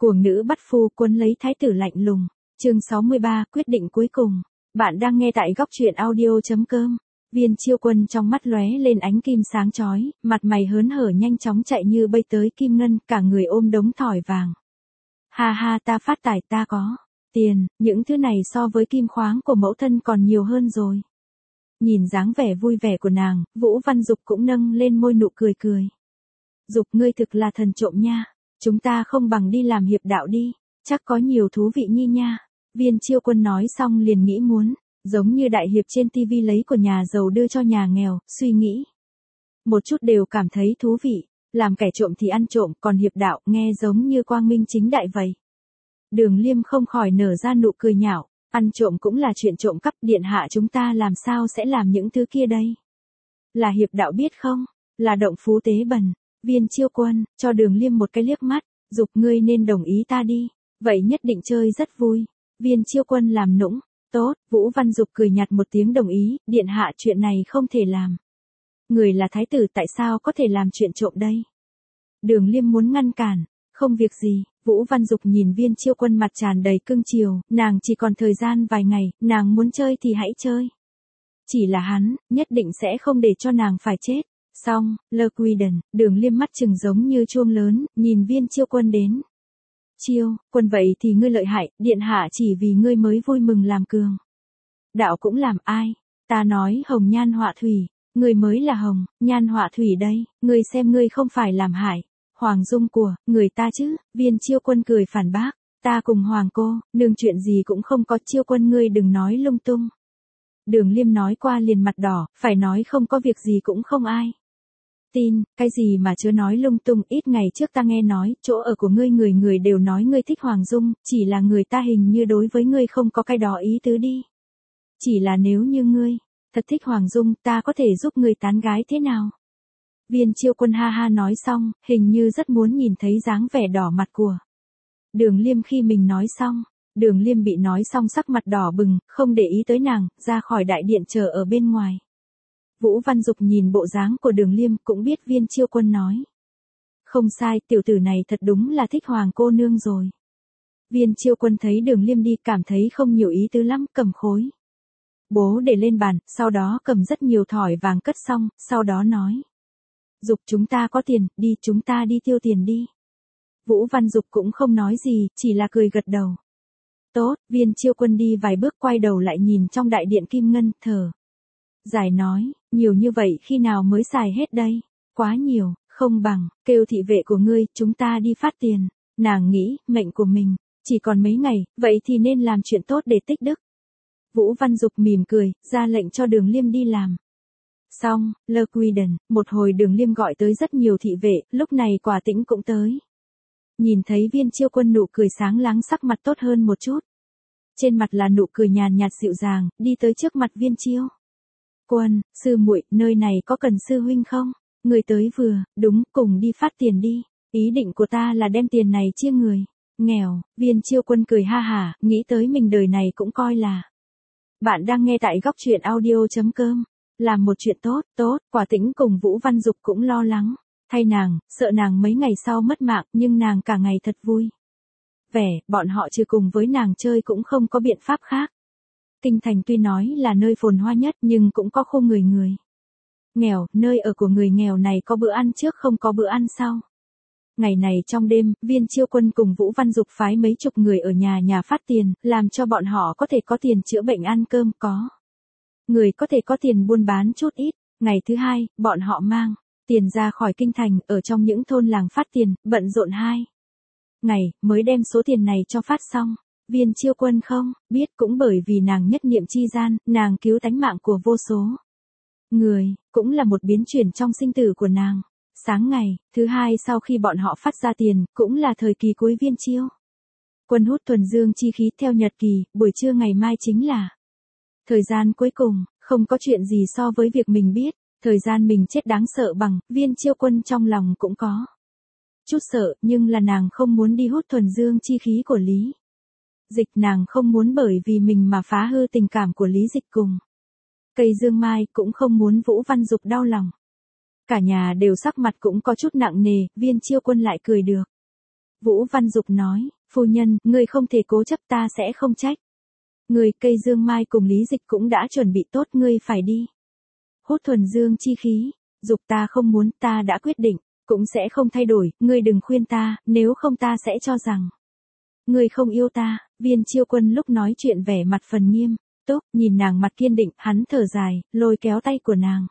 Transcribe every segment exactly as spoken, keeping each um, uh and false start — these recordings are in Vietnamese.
Cuồng nữ bắt phu cuốn lấy thái tử lạnh lùng. Chương sáu mươi ba, quyết định cuối cùng. Bạn đang nghe tại góc truyện audio chấm com. Viên Chiêu Quân trong mắt lóe lên ánh kim sáng chói, mặt mày hớn hở nhanh chóng chạy như bay tới kim ngân, cả người ôm đống thỏi vàng. Ha ha, ta phát tài, ta có tiền, những thứ này so với kim khoáng của mẫu thân còn nhiều hơn rồi. Nhìn dáng vẻ vui vẻ của nàng, Vũ Văn Dục cũng nâng lên môi nụ cười cười. Dục, ngươi thực là thần trộm nha. Chúng ta không bằng đi làm hiệp đạo đi, chắc có nhiều thú vị nhi nha. Viên Chiêu Quân nói xong liền nghĩ muốn, giống như đại hiệp trên tivi lấy của nhà giàu đưa cho nhà nghèo, suy nghĩ. Một chút đều cảm thấy thú vị, làm kẻ trộm thì ăn trộm, còn hiệp đạo nghe giống như quang minh chính đại vậy. Đường Liêm không khỏi nở ra nụ cười nhạo, ăn trộm cũng là chuyện trộm cắp, điện hạ chúng ta làm sao sẽ làm những thứ kia đây? Là hiệp đạo biết không? Là động phú tế bần. Viên Chiêu Quân, cho Đường Liêm một cái liếc mắt, Dục, ngươi nên đồng ý ta đi, vậy nhất định chơi rất vui. Viên Chiêu Quân làm nũng, tốt, Vũ Văn Dục cười nhạt một tiếng đồng ý, điện hạ chuyện này không thể làm. Người là thái tử tại sao có thể làm chuyện trộm đây? Đường Liêm muốn ngăn cản, không việc gì, Vũ Văn Dục nhìn Viên Chiêu Quân mặt tràn đầy cưng chiều, nàng chỉ còn thời gian vài ngày, nàng muốn chơi thì hãy chơi. Chỉ là hắn, nhất định sẽ không để cho nàng phải chết. Xong, Lơ Quy Đần, Đường Liêm mắt trừng giống như chuông lớn, nhìn Viên Chiêu Quân đến. Chiêu, Quân vậy thì ngươi lợi hại, điện hạ chỉ vì ngươi mới vui mừng làm cường. Đạo cũng làm ai? Ta nói hồng nhan họa thủy, ngươi mới là hồng, nhan họa thủy đây, ngươi xem ngươi không phải làm hại. Hoàng dung của, người ta chứ, Viên Chiêu Quân cười phản bác, ta cùng Hoàng cô, nương chuyện gì cũng không có, Chiêu Quân ngươi đừng nói lung tung. Đường Liêm nói qua liền mặt đỏ, phải nói không có việc gì cũng không ai tin, cái gì mà chớ nói lung tung, ít ngày trước ta nghe nói, chỗ ở của ngươi người người đều nói ngươi thích Hoàng Dung, chỉ là người ta hình như đối với ngươi không có cái đó ý tứ đi. Chỉ là nếu như ngươi thật thích Hoàng Dung, ta có thể giúp ngươi tán gái thế nào? Viên Chiêu Quân ha ha nói xong, hình như rất muốn nhìn thấy dáng vẻ đỏ mặt của Đường Liêm khi mình nói xong. Đường Liêm bị nói xong sắc mặt đỏ bừng, không để ý tới nàng, ra khỏi đại điện chờ ở bên ngoài. Vũ Văn Dục nhìn bộ dáng của Đường Liêm cũng biết Viên Chiêu Quân nói. Không sai, tiểu tử này thật đúng là thích Hoàng cô nương rồi. Viên Chiêu Quân thấy Đường Liêm đi cảm thấy không nhiều ý tứ lắm, cầm khối bố để lên bàn, sau đó cầm rất nhiều thỏi vàng cất xong, sau đó nói. Dục, chúng ta có tiền, đi, chúng ta đi tiêu tiền đi. Vũ Văn Dục cũng không nói gì, chỉ là cười gật đầu. Tốt, Viên Chiêu Quân đi vài bước quay đầu lại nhìn trong đại điện kim ngân, thở giải nói, nhiều như vậy khi nào mới xài hết đây? Quá nhiều, không bằng, kêu thị vệ của ngươi, chúng ta đi phát tiền. Nàng nghĩ, mệnh của mình, chỉ còn mấy ngày, vậy thì nên làm chuyện tốt để tích đức. Vũ Văn Dục mỉm cười, ra lệnh cho Đường Liêm đi làm. Xong, Lơ Quy Đần, một hồi Đường Liêm gọi tới rất nhiều thị vệ, lúc này Quả Tĩnh cũng tới. Nhìn thấy Viên Chiêu Quân nụ cười sáng láng, sắc mặt tốt hơn một chút. Trên mặt là nụ cười nhàn nhạt dịu dàng, đi tới trước mặt Viên Chiêu Quân, sư muội, nơi này có cần sư huynh không? Người tới vừa, đúng, cùng đi phát tiền đi. Ý định của ta là đem tiền này chia người nghèo. Viên Chiêu Quân cười ha hả, nghĩ tới mình đời này cũng coi là. Bạn đang nghe tại góc truyện audio chấm com. Làm một chuyện tốt, tốt, Quả Tĩnh cùng Vũ Văn Dục cũng lo lắng thay nàng, sợ nàng mấy ngày sau mất mạng, nhưng nàng cả ngày thật vui vẻ, bọn họ trừ cùng với nàng chơi cũng không có biện pháp khác. Kinh thành tuy nói là nơi phồn hoa nhất nhưng cũng có khu người người nghèo, nơi ở của người nghèo này có bữa ăn trước không có bữa ăn sau. Ngày này trong đêm, Viên Chiêu Quân cùng Vũ Văn Dục phái mấy chục người ở nhà nhà phát tiền, làm cho bọn họ có thể có tiền chữa bệnh ăn cơm, có người có thể có tiền buôn bán chút ít. Ngày thứ hai, bọn họ mang tiền ra khỏi kinh thành, ở trong những thôn làng phát tiền, bận rộn hai ngày, mới đem số tiền này cho phát xong. Viên Chiêu Quân không biết, cũng bởi vì nàng nhất niệm chi gian, nàng cứu tánh mạng của vô số người, cũng là một biến chuyển trong sinh tử của nàng. Sáng ngày thứ hai sau khi bọn họ phát ra tiền, cũng là thời kỳ cuối Viên Chiêu Quân hút thuần dương chi khí theo nhật kỳ, buổi trưa ngày mai chính là thời gian cuối cùng, không có chuyện gì so với việc mình biết, thời gian mình chết đáng sợ bằng. Viên Chiêu Quân trong lòng cũng có chút sợ, nhưng là nàng không muốn đi hút thuần dương chi khí của Lý Dịch, nàng không muốn bởi vì mình mà phá hư tình cảm của Lý Dịch cùng Cây Dương Mai, cũng không muốn Vũ Văn Dục đau lòng. Cả nhà đều sắc mặt cũng có chút nặng nề, Viên Chiêu Quân lại cười được. Vũ Văn Dục nói, phu nhân, ngươi không thể cố chấp, ta sẽ không trách. Người, cây dương mai cùng Lý Dịch cũng đã chuẩn bị tốt, ngươi phải đi. Hút thuần dương chi khí. Dục, ta không muốn, ta đã quyết định, cũng sẽ không thay đổi, ngươi đừng khuyên ta, nếu không ta sẽ cho rằng ngươi không yêu ta. Viên Chiêu Quân lúc nói chuyện vẻ mặt phần nghiêm túc, nhìn nàng mặt kiên định, hắn thở dài, lôi kéo tay của nàng.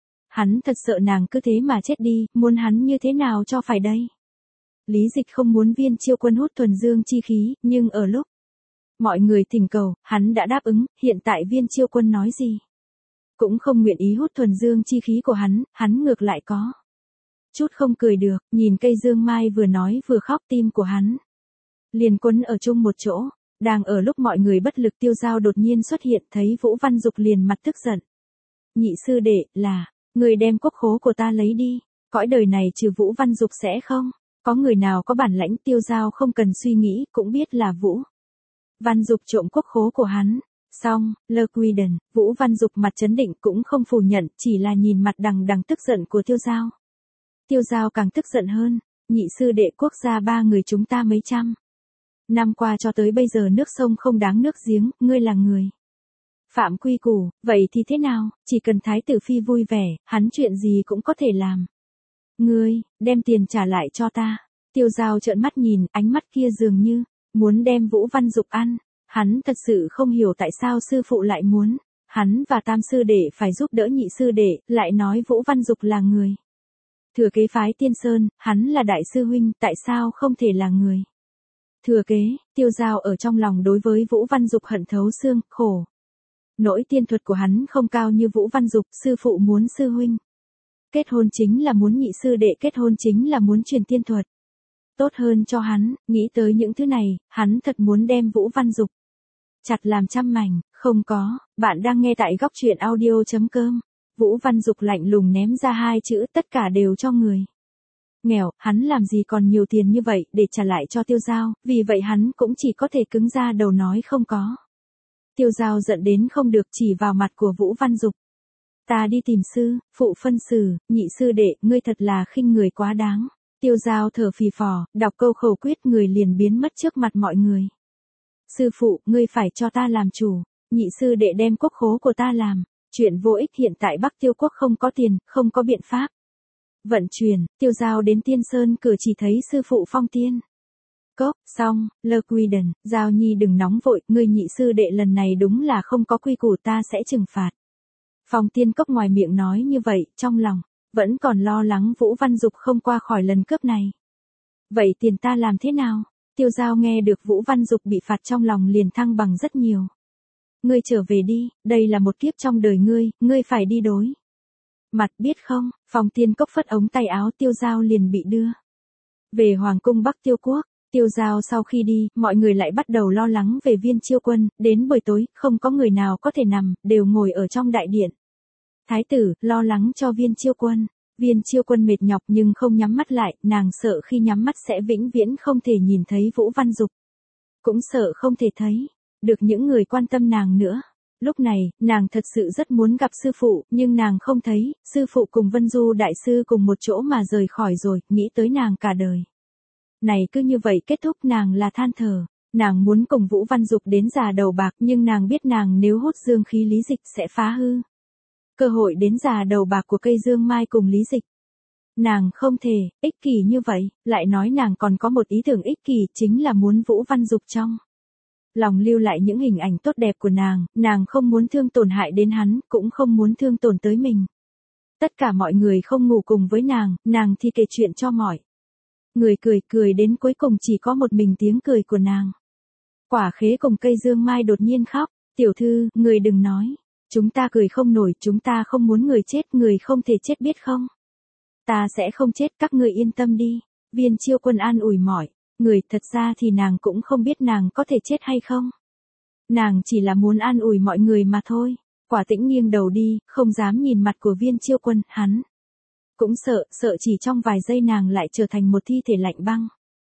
Hắn thật sợ nàng cứ thế mà chết đi, muốn hắn như thế nào cho phải đây. Lý Dịch không muốn Viên Chiêu Quân hút thuần dương chi khí, nhưng ở lúc mọi người thỉnh cầu, hắn đã đáp ứng, hiện tại Viên Chiêu Quân nói gì cũng không nguyện ý hút thuần dương chi khí của hắn, hắn ngược lại có chút không cười được, nhìn cây dương mai vừa nói vừa khóc, tim của hắn liền quấn ở chung một chỗ. Đang ở lúc mọi người bất lực, Tiêu Giao đột nhiên xuất hiện, thấy Vũ Văn Dục liền mặt tức giận. Nhị sư đệ, là, người đem quốc khố của ta lấy đi, cõi đời này trừ Vũ Văn Dục sẽ không có người nào có bản lãnh. Tiêu Giao không cần suy nghĩ, cũng biết là Vũ Văn Dục trộm quốc khố của hắn. Xong, Lơ Quy Đần, Vũ Văn Dục mặt trấn định cũng không phủ nhận, chỉ là nhìn mặt đằng đằng tức giận của Tiêu Giao. Tiêu Giao càng tức giận hơn, nhị sư đệ, quốc gia ba người chúng ta mấy trăm năm qua cho tới bây giờ nước sông không đáng nước giếng, ngươi là người phạm quy củ, vậy thì thế nào, chỉ cần Thái tử Phi vui vẻ, hắn chuyện gì cũng có thể làm. Ngươi, đem tiền trả lại cho ta. Tiêu Giao trợn mắt nhìn, ánh mắt kia dường như muốn đem Vũ Văn Dục ăn. Hắn thật sự không hiểu tại sao sư phụ lại muốn hắn và tam sư đệ phải giúp đỡ nhị sư đệ, lại nói Vũ Văn Dục là người thừa kế phái Tiên Sơn, hắn là đại sư huynh, tại sao không thể là người thừa kế. Tiêu Giao ở trong lòng đối với Vũ Văn Dục hận thấu xương, khổ nỗi tiên thuật của hắn không cao như Vũ Văn Dục, sư phụ muốn sư huynh kết hôn chính là muốn nhị sư đệ kết hôn chính là muốn truyền tiên thuật tốt hơn cho hắn. Nghĩ tới những thứ này, hắn thật muốn đem Vũ Văn Dục chặt làm trăm mảnh. Không có, bạn đang nghe tại góc truyện audio chấm com. Vũ Văn Dục lạnh lùng ném ra hai chữ, tất cả đều cho người nghèo. Hắn làm gì còn nhiều tiền như vậy để trả lại cho Tiêu Giao, vì vậy hắn cũng chỉ có thể cứng ra đầu nói không có. Tiêu Giao giận đến không được, chỉ vào mặt của Vũ Văn Dục. Ta đi tìm sư phụ phân xử, nhị sư đệ, ngươi thật là khinh người quá đáng. Tiêu Giao thở phì phò, đọc câu khẩu quyết, người liền biến mất trước mặt mọi người. Sư phụ, ngươi phải cho ta làm chủ, nhị sư đệ đem quốc khố của ta làm chuyện vô ích, hiện tại Bắc Tiêu quốc không có tiền, không có biện pháp vận chuyển. Tiêu Giao đến Tiên Sơn cửa chỉ thấy sư phụ phong tiên cốc. Xong, Lơ Quy Đần, Giao Nhi đừng nóng vội, ngươi nhị sư đệ lần này đúng là không có quy củ, ta sẽ trừng phạt. Phong tiên cốc ngoài miệng nói như vậy, trong lòng vẫn còn lo lắng Vũ Văn Dục không qua khỏi lần cướp này. Vậy tiền ta làm thế nào? Tiêu Giao nghe được Vũ Văn Dục bị phạt trong lòng liền thăng bằng rất nhiều. Ngươi trở về đi, đây là một kiếp trong đời ngươi, ngươi phải đi đối mặt, biết không? Phong tiên cốc phất ống tay áo, Tiêu Giao liền bị đưa về Hoàng cung Bắc Tiêu quốc. Tiêu Giao sau khi đi, mọi người lại bắt đầu lo lắng về Viên Chiêu Quân, đến buổi tối, không có người nào có thể nằm, đều ngồi ở trong đại điện. Thái tử, lo lắng cho Viên Chiêu Quân. Viên Chiêu Quân mệt nhọc nhưng không nhắm mắt lại, nàng sợ khi nhắm mắt sẽ vĩnh viễn không thể nhìn thấy Vũ Văn Dục. Cũng sợ không thể thấy được những người quan tâm nàng nữa. Lúc này, nàng thật sự rất muốn gặp sư phụ, nhưng nàng không thấy, sư phụ cùng Vân Du đại sư cùng một chỗ mà rời khỏi rồi, nghĩ tới nàng cả đời này cứ như vậy kết thúc, nàng là than thở. Nàng muốn cùng Vũ Văn Dục đến già đầu bạc, nhưng nàng biết nàng nếu hút dương khí Lý Dịch sẽ phá hư cơ hội đến già đầu bạc của cây dương mai cùng Lý Dịch. Nàng không thể ích kỷ như vậy, lại nói nàng còn có một ý tưởng ích kỷ, chính là muốn Vũ Văn Dục trong lòng lưu lại những hình ảnh tốt đẹp của nàng, nàng không muốn thương tổn hại đến hắn, cũng không muốn thương tổn tới mình. Tất cả mọi người không ngủ cùng với nàng, nàng thì kể chuyện cho mọi người cười, cười đến cuối cùng chỉ có một mình tiếng cười của nàng. Quả Khế cùng cây dương mai đột nhiên khóc, tiểu thư, người đừng nói. Chúng ta cười không nổi, chúng ta không muốn người chết, người không thể chết biết không? Ta sẽ không chết, các ngươi yên tâm đi. Viên Chiêu Quân an ủi mọi người, thật ra thì nàng cũng không biết nàng có thể chết hay không. Nàng chỉ là muốn an ủi mọi người mà thôi. Quả Tĩnh nghiêng đầu đi, không dám nhìn mặt của Viên Chiêu Quân, hắn cũng sợ, sợ chỉ trong vài giây nàng lại trở thành một thi thể lạnh băng.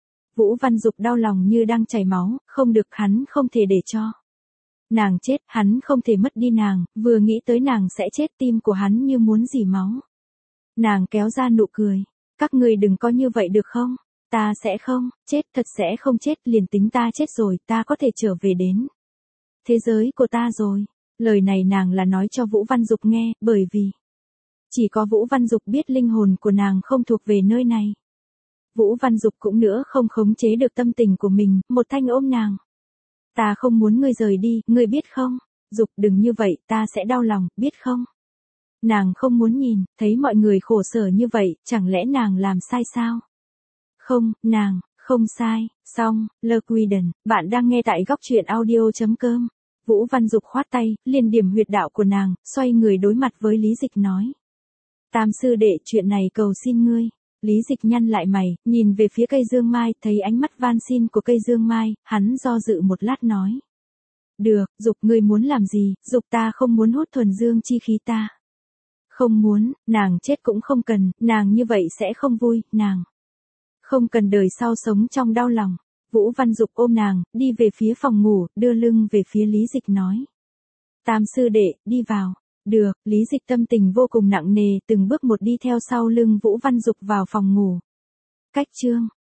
Vũ Văn Dục đau lòng như đang chảy máu, không được, hắn không thể để cho nàng chết, hắn không thể mất đi nàng, vừa nghĩ tới nàng sẽ chết, tim của hắn như muốn rỉ máu. Nàng kéo ra nụ cười, các ngươi đừng có như vậy được không? Ta sẽ không, chết, thật sẽ không chết, liền tính ta chết rồi, ta có thể trở về đến thế giới của ta rồi. Lời này nàng là nói cho Vũ Văn Dục nghe, bởi vì chỉ có Vũ Văn Dục biết linh hồn của nàng không thuộc về nơi này. Vũ Văn Dục cũng nữa không khống chế được tâm tình của mình, một thanh ôm nàng. Ta không muốn ngươi rời đi, ngươi biết không? Dục, đừng như vậy, ta sẽ đau lòng, biết không? Nàng không muốn nhìn, thấy mọi người khổ sở như vậy, chẳng lẽ nàng làm sai sao? Không, nàng, không sai, xong, Lơ Quiden, bạn đang nghe tại góc truyện audio.com. Vũ Văn Dục khoát tay, liền điểm huyệt đạo của nàng, xoay người đối mặt với Lý Dịch nói. Tam sư đệ, chuyện này cầu xin ngươi. Lý Dịch nhăn lại mày, nhìn về phía cây dương mai, thấy ánh mắt van xin của cây dương mai, hắn do dự một lát nói. Được, Dục, ngươi muốn làm gì? Dục, ta không muốn hút thuần dương chi khí ta. Không muốn, nàng chết cũng không cần, nàng như vậy sẽ không vui, nàng không cần đời sau sống trong đau lòng. Vũ Văn Dục ôm nàng, đi về phía phòng ngủ, đưa lưng về phía Lý Dịch nói. Tam sư đệ, đi vào. Được, Lý Dịch tâm tình vô cùng nặng nề, từng bước một đi theo sau lưng Vũ Văn Dục vào phòng ngủ. Cách chương